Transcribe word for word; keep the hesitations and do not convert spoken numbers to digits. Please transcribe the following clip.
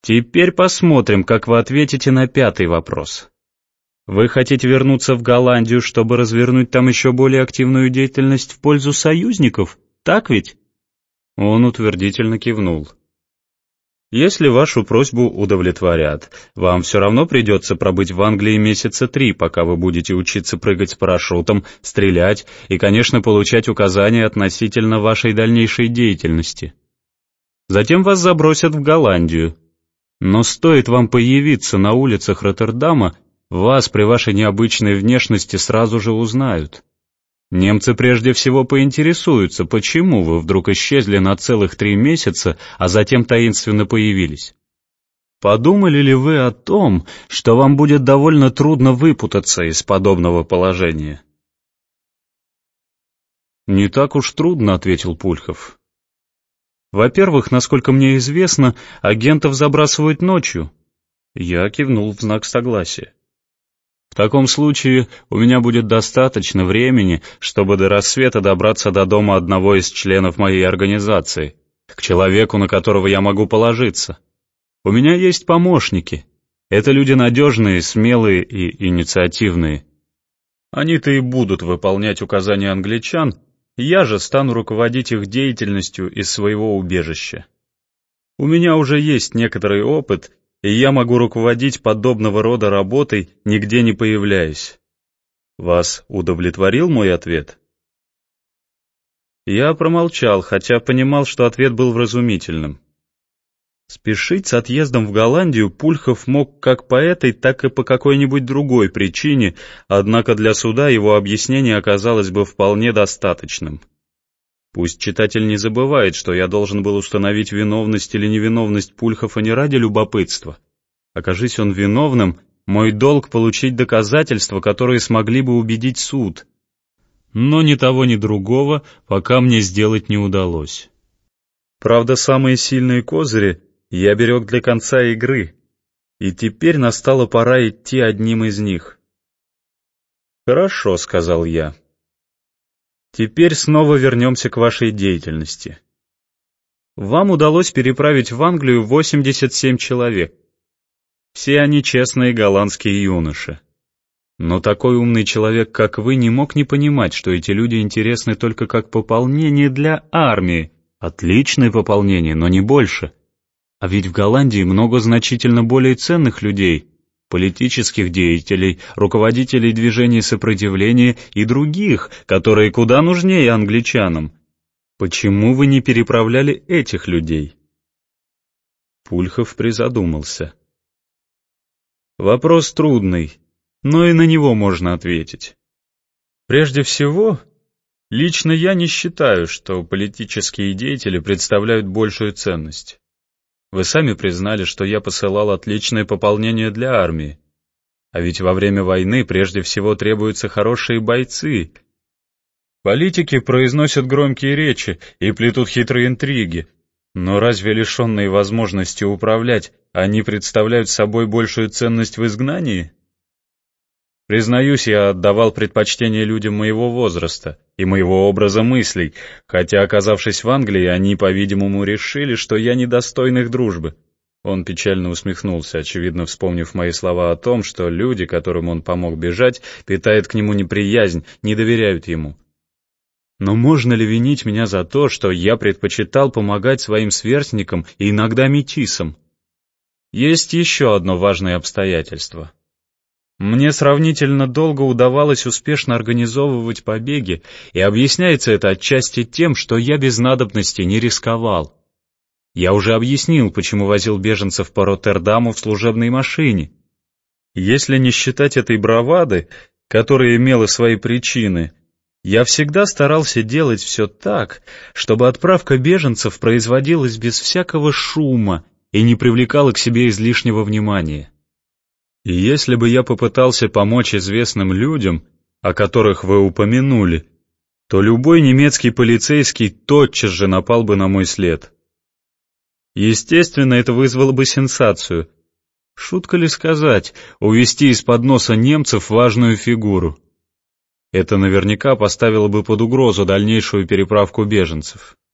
Теперь посмотрим, как вы ответите на пятый вопрос. Вы хотите вернуться в Голландию, чтобы развернуть там еще более активную деятельность в пользу союзников, так ведь? Он утвердительно кивнул. Если вашу просьбу удовлетворят, вам все равно придется пробыть в Англии месяца три, пока вы будете учиться прыгать с парашютом, стрелять и, конечно, получать указания относительно вашей дальнейшей деятельности. Затем вас забросят в Голландию. Но стоит вам появиться на улицах Роттердама, вас при вашей необычной внешности сразу же узнают. Немцы прежде всего поинтересуются, почему вы вдруг исчезли на целых три месяца, а затем таинственно появились. Подумали ли вы о том, что вам будет довольно трудно выпутаться из подобного положения? «Не так уж трудно», — ответил Пульхов. «Во-первых, насколько мне известно, агентов забрасывают ночью». Я кивнул в знак согласия. «В таком случае у меня будет достаточно времени, чтобы до рассвета добраться до дома одного из членов моей организации, к человеку, на которого я могу положиться. У меня есть помощники. Это люди надежные, смелые и инициативные. Они-то и будут выполнять указания англичан, я же стану руководить их деятельностью из своего убежища. У меня уже есть некоторый опыт, и я могу руководить подобного рода работой, нигде не появляясь. Вас удовлетворил мой ответ?» Я промолчал, хотя понимал, что ответ был вразумительным. Спешить с отъездом в Голландию Пульхов мог как по этой, так и по какой-нибудь другой причине, однако для суда его объяснение оказалось бы вполне достаточным. Пусть читатель не забывает, что я должен был установить виновность или невиновность Пульхова не ради любопытства. Окажись он виновным, мой долг получить доказательства, которые смогли бы убедить суд. Но ни того, ни другого пока мне сделать не удалось. Правда, самые сильные козыри я берег для конца игры, и теперь настала пора идти одним из них. «Хорошо», — сказал я. «Теперь снова вернемся к вашей деятельности. Вам удалось переправить в Англию восемьдесят семь человек. Все они честные голландские юноши. Но такой умный человек, как вы, не мог не понимать, что эти люди интересны только как пополнение для армии. Отличное пополнение, но не больше. А ведь в Голландии много значительно более ценных людей, политических деятелей, руководителей движений сопротивления и других, которые куда нужнее англичанам. Почему вы не переправляли этих людей?» Пульхов призадумался. Вопрос трудный, но и на него можно ответить. Прежде всего, лично я не считаю, что политические деятели представляют большую ценность. Вы сами признали, что я посылал отличное пополнение для армии. А ведь во время войны прежде всего требуются хорошие бойцы. Политики произносят громкие речи и плетут хитрые интриги, но разве лишенные возможности управлять, они представляют собой большую ценность в изгнании? Признаюсь, я отдавал предпочтение людям моего возраста и моего образа мыслей, хотя, оказавшись в Англии, они, по-видимому, решили, что я недостоин их дружбы. Он печально усмехнулся, очевидно вспомнив мои слова о том, что люди, которым он помог бежать, питают к нему неприязнь, не доверяют ему. Но можно ли винить меня за то, что я предпочитал помогать своим сверстникам и иногда метисам? Есть еще одно важное обстоятельство. Мне сравнительно долго удавалось успешно организовывать побеги, и объясняется это отчасти тем, что я без надобности не рисковал. Я уже объяснил, почему возил беженцев по Роттердаму в служебной машине. Если не считать этой бравады, которая имела свои причины, я всегда старался делать все так, чтобы отправка беженцев производилась без всякого шума и не привлекала к себе излишнего внимания. И если бы я попытался помочь известным людям, о которых вы упомянули, то любой немецкий полицейский тотчас же напал бы на мой след. Естественно, это вызвало бы сенсацию. Шутка ли сказать, увести из-под носа немцев важную фигуру? Это наверняка поставило бы под угрозу дальнейшую переправку беженцев.